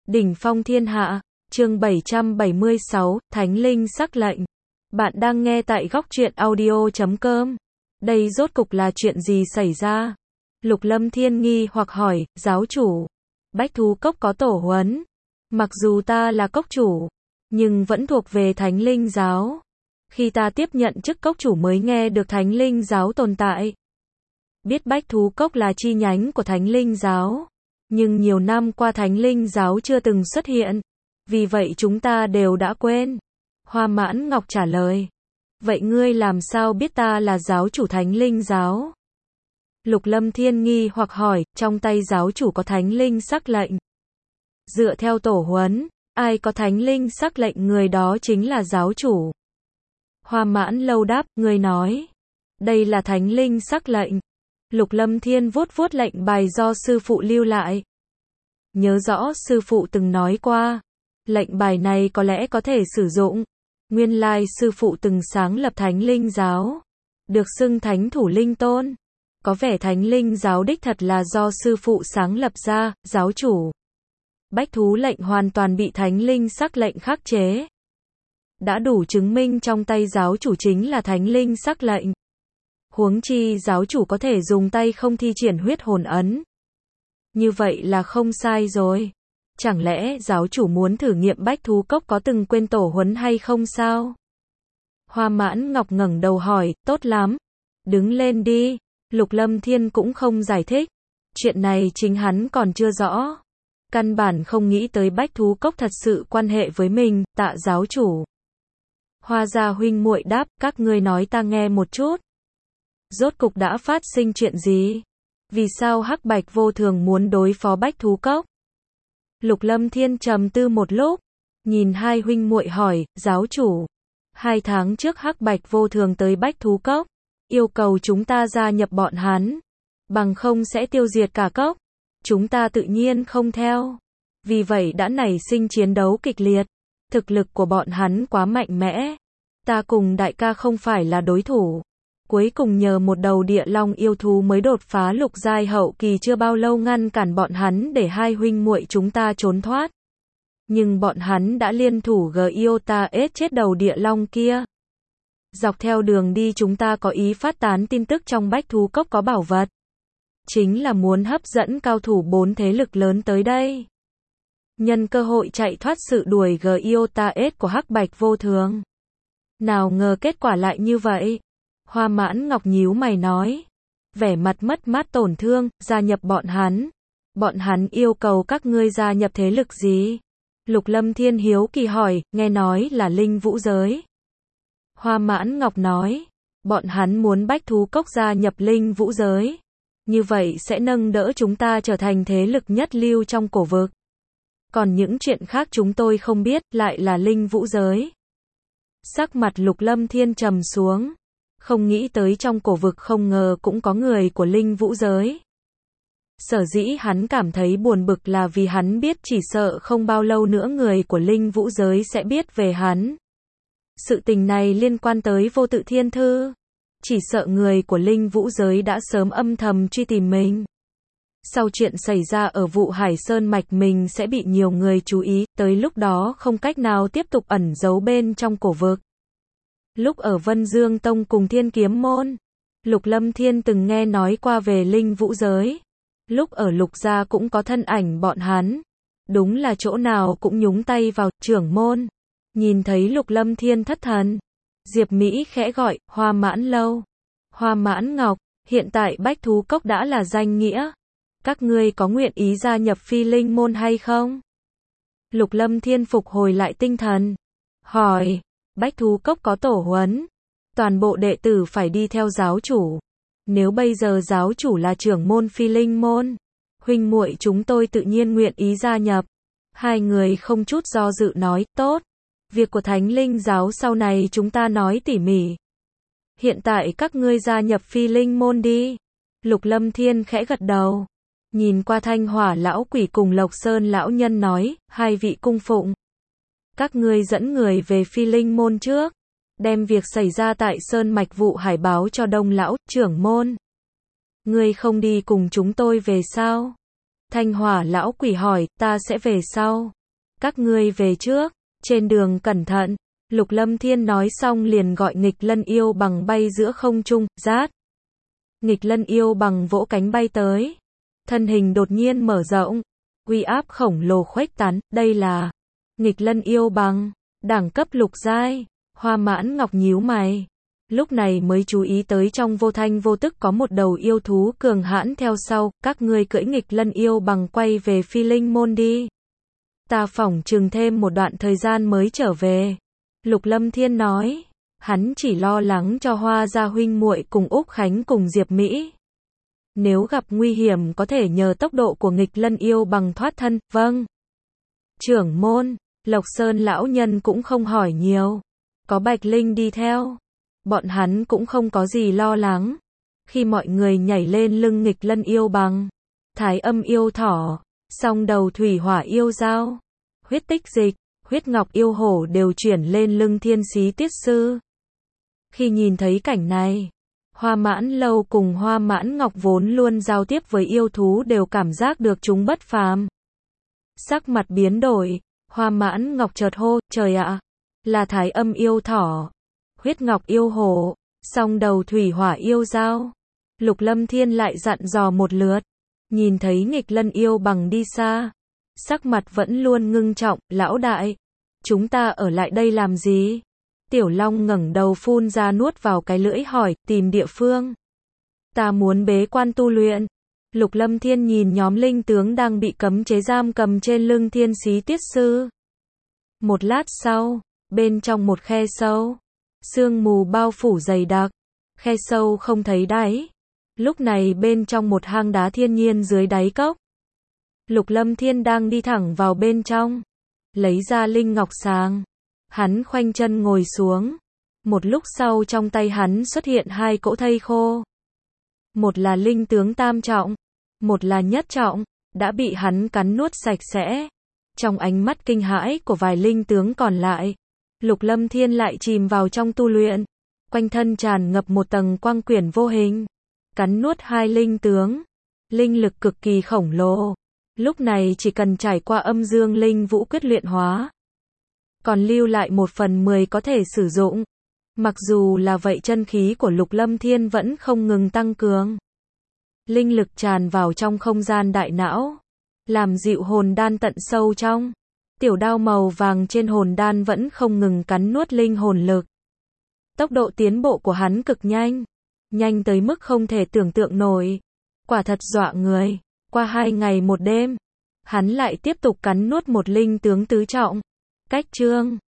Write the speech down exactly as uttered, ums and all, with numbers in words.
Đỉnh phong thiên hạ, chương bảy trăm bảy mươi sáu, Thánh Linh sắc lệnh. Bạn đang nghe tại góc truyện audio chấm com. Đây rốt cục là chuyện gì xảy ra? Lục Lâm Thiên nghi hoặc hỏi, giáo chủ. Bách thú cốc có tổ huấn. Mặc dù ta là cốc chủ, nhưng vẫn thuộc về Thánh Linh giáo. Khi ta tiếp nhận chức cốc chủ mới nghe được Thánh Linh giáo tồn tại. Biết Bách thú cốc là chi nhánh của Thánh Linh giáo. Nhưng nhiều năm qua Thánh Linh giáo chưa từng xuất hiện. Vì vậy chúng ta đều đã quên. Hoa Mãn Ngọc trả lời. Vậy ngươi làm sao biết ta là giáo chủ Thánh Linh giáo? Lục Lâm Thiên nghi hoặc hỏi, trong tay giáo chủ có Thánh Linh sắc lệnh. Dựa theo tổ huấn, ai có Thánh Linh sắc lệnh người đó chính là giáo chủ. Hoa Mãn Lâu đáp, ngươi nói. Đây là Thánh Linh sắc lệnh. Lục Lâm Thiên vuốt vuốt lệnh bài do sư phụ lưu lại. Nhớ rõ sư phụ từng nói qua. Lệnh bài này có lẽ có thể sử dụng. Nguyên lai sư phụ từng sáng lập Thánh Linh giáo. Được xưng Thánh Thủ Linh Tôn. Có vẻ Thánh Linh giáo đích thật là do sư phụ sáng lập ra, giáo chủ. Bách thú lệnh hoàn toàn bị Thánh Linh sắc lệnh khắc chế. Đã đủ chứng minh trong tay giáo chủ chính là Thánh Linh sắc lệnh. Huống chi giáo chủ có thể dùng tay không thi triển huyết hồn ấn. Như vậy là không sai rồi. Chẳng lẽ giáo chủ muốn thử nghiệm Bách thú cốc có từng quên tổ huấn hay không sao? Hoa Mãn Ngọc ngẩng đầu hỏi, tốt lắm. Đứng lên đi. Lục Lâm Thiên cũng không giải thích. Chuyện này chính hắn còn chưa rõ. Căn bản không nghĩ tới Bách thú cốc thật sự quan hệ với mình, tạ giáo chủ. Hoa gia huynh muội đáp, các ngươi nói ta nghe một chút. Rốt cục đã phát sinh chuyện gì? Vì sao Hắc Bạch Vô Thường muốn đối phó Bách thú cốc? Lục Lâm Thiên trầm tư một lúc, nhìn hai huynh muội hỏi, giáo chủ. Hai tháng trước Hắc Bạch Vô Thường tới Bách thú cốc, yêu cầu chúng ta gia nhập bọn hắn, bằng không sẽ tiêu diệt cả cốc. Chúng ta tự nhiên không theo. Vì vậy đã nảy sinh chiến đấu kịch liệt. Thực lực của bọn hắn quá mạnh mẽ. Ta cùng đại ca không phải là đối thủ. Cuối cùng nhờ một đầu địa long yêu thú mới đột phá lục giai hậu kỳ chưa bao lâu ngăn cản bọn hắn để hai huynh muội chúng ta trốn thoát. Nhưng bọn hắn đã liên thủ Giota ết chết đầu địa long kia. Dọc theo đường đi chúng ta có ý phát tán tin tức trong Bách thú cốc có bảo vật. Chính là muốn hấp dẫn cao thủ bốn thế lực lớn tới đây. Nhân cơ hội chạy thoát sự đuổi Giota ết của Hắc Bạch Vô Thường. Nào ngờ kết quả lại như vậy. Hoa Mãn Ngọc nhíu mày nói. Vẻ mặt mất mát tổn thương, gia nhập bọn hắn. Bọn hắn yêu cầu các ngươi gia nhập thế lực gì? Lục Lâm Thiên hiếu kỳ hỏi, nghe nói là Linh Vũ giới. Hoa Mãn Ngọc nói. Bọn hắn muốn Bách thú cốc gia nhập Linh Vũ giới. Như vậy sẽ nâng đỡ chúng ta trở thành thế lực nhất lưu trong cổ vực. Còn những chuyện khác chúng tôi không biết, lại là Linh Vũ giới. Sắc mặt Lục Lâm Thiên trầm xuống. Không nghĩ tới trong cổ vực không ngờ cũng có người của Linh Vũ giới. Sở dĩ hắn cảm thấy buồn bực là vì hắn biết chỉ sợ không bao lâu nữa người của Linh Vũ giới sẽ biết về hắn. Sự tình này liên quan tới Vô Tự Thiên Thư. Chỉ sợ người của Linh Vũ giới đã sớm âm thầm truy tìm mình. Sau chuyện xảy ra ở vụ Hải Sơn Mạch mình sẽ bị nhiều người chú ý, tới lúc đó không cách nào tiếp tục ẩn giấu bên trong cổ vực. Lúc ở Vân Dương Tông cùng Thiên Kiếm Môn, Lục Lâm Thiên từng nghe nói qua về Linh Vũ giới. Lúc ở Lục gia cũng có thân ảnh bọn hắn. Đúng là chỗ nào cũng nhúng tay vào, trưởng môn. Nhìn thấy Lục Lâm Thiên thất thần. Diệp Mỹ khẽ gọi, Hoa Mãn Lâu. Hoa Mãn Ngọc, hiện tại Bách thú cốc đã là danh nghĩa. Các ngươi có nguyện ý gia nhập Phi Linh môn hay không? Lục Lâm Thiên phục hồi lại tinh thần. Hỏi, Bách thú cốc có tổ huấn. Toàn bộ đệ tử phải đi theo giáo chủ. Nếu bây giờ giáo chủ là trưởng môn Phi Linh môn, huynh muội chúng tôi tự nhiên nguyện ý gia nhập. Hai người không chút do dự nói, tốt. Việc của Thánh Linh giáo sau này chúng ta nói tỉ mỉ. Hiện tại các ngươi gia nhập Phi Linh môn đi. Lục Lâm Thiên khẽ gật đầu. Nhìn qua Thanh Hỏa lão quỷ cùng Lộc Sơn lão nhân nói, hai vị cung phụng. Các ngươi dẫn người về Phi Linh môn trước. Đem việc xảy ra tại Sơn Mạch vụ hải báo cho Đông lão, trưởng môn. Ngươi không đi cùng chúng tôi về sao? Thanh Hỏa lão quỷ hỏi, ta sẽ về sau. các ngươi về trước, trên đường cẩn thận. Lục Lâm Thiên nói xong liền gọi Nghịch Lân Yêu Bằng bay giữa không trung, rát. Nghịch Lân Yêu Bằng vỗ cánh bay tới. Thân hình đột nhiên mở rộng. Uy áp khổng lồ khuếch tán, đây là Nghịch Lân Yêu Bằng, đẳng cấp lục giai. Hoa Mãn Ngọc nhíu mày. Lúc này mới chú ý tới trong vô thanh vô tức có một đầu yêu thú cường hãn theo sau, các ngươi cưỡi Nghịch Lân Yêu Bằng quay về Phi Linh Môn đi. Ta phỏng chừng thêm một đoạn thời gian mới trở về. Lục Lâm Thiên nói, hắn chỉ lo lắng cho Hoa gia huynh muội cùng Úc Khánh cùng Diệp Mỹ. Nếu gặp nguy hiểm có thể nhờ tốc độ của Nghịch Lân Yêu Bằng thoát thân, vâng. Trưởng môn, Lộc Sơn lão nhân cũng không hỏi nhiều. Có Bạch Linh đi theo. Bọn hắn cũng không có gì lo lắng. Khi mọi người nhảy lên lưng Nghịch Lân Yêu Bằng, Thái Âm Yêu Thỏ, Song Đầu Thủy Hỏa Yêu Dao, Huyết Tích Dịch, Huyết Ngọc Yêu Hổ đều chuyển lên lưng Thiên Xí Tiết Sư. Khi nhìn thấy cảnh này, Hoa Mãn Lâu cùng Hoa Mãn Ngọc vốn luôn giao tiếp với yêu thú đều cảm giác được chúng bất phàm. Sắc mặt biến đổi, Hoa Mãn Ngọc chợt hô, trời ạ, là Thái Âm Yêu Thỏ, Huyết Ngọc Yêu Hổ, Song Đầu Thủy Hỏa Yêu Dao. Lục Lâm Thiên lại dặn dò một lượt, nhìn thấy Nghịch Lân Yêu Bằng đi xa, sắc mặt vẫn luôn ngưng trọng, lão đại, chúng ta ở lại đây làm gì? Tiểu Long ngẩng đầu phun ra nuốt vào cái lưỡi hỏi, tìm địa phương. Ta muốn bế quan tu luyện. Lục Lâm Thiên nhìn nhóm linh tướng đang bị cấm chế giam cầm trên lưng Thiên Xí Tiết Sư. Một lát sau, bên trong một khe sâu, sương mù bao phủ dày đặc, khe sâu không thấy đáy. Lúc này bên trong một hang đá thiên nhiên dưới đáy cốc, Lục Lâm Thiên đang đi thẳng vào bên trong, lấy ra linh ngọc sàng. Hắn khoanh chân ngồi xuống. Một lúc sau trong tay hắn xuất hiện hai cỗ thây khô. Một là linh tướng tam trọng, một là nhất trọng, đã bị hắn cắn nuốt sạch sẽ. Trong ánh mắt kinh hãi của vài linh tướng còn lại, Lục Lâm Thiên lại chìm vào trong tu luyện. Quanh thân tràn ngập một tầng quang quyển vô hình, cắn nuốt hai linh tướng. Linh lực cực kỳ khổng lồ. Lúc này chỉ cần trải qua âm dương linh vũ quyết luyện hóa, còn lưu lại một phần mười có thể sử dụng. Mặc dù là vậy chân khí của Lục Lâm Thiên vẫn không ngừng tăng cường. Linh lực tràn vào trong không gian đại não, làm dịu hồn đan tận sâu trong. Tiểu đao màu vàng trên hồn đan vẫn không ngừng cắn nuốt linh hồn lực. Tốc độ tiến bộ của hắn cực nhanh, nhanh tới mức không thể tưởng tượng nổi. Quả thật dọa người. Qua hai ngày một đêm, hắn lại tiếp tục cắn nuốt một linh tướng tứ trọng. Cách chương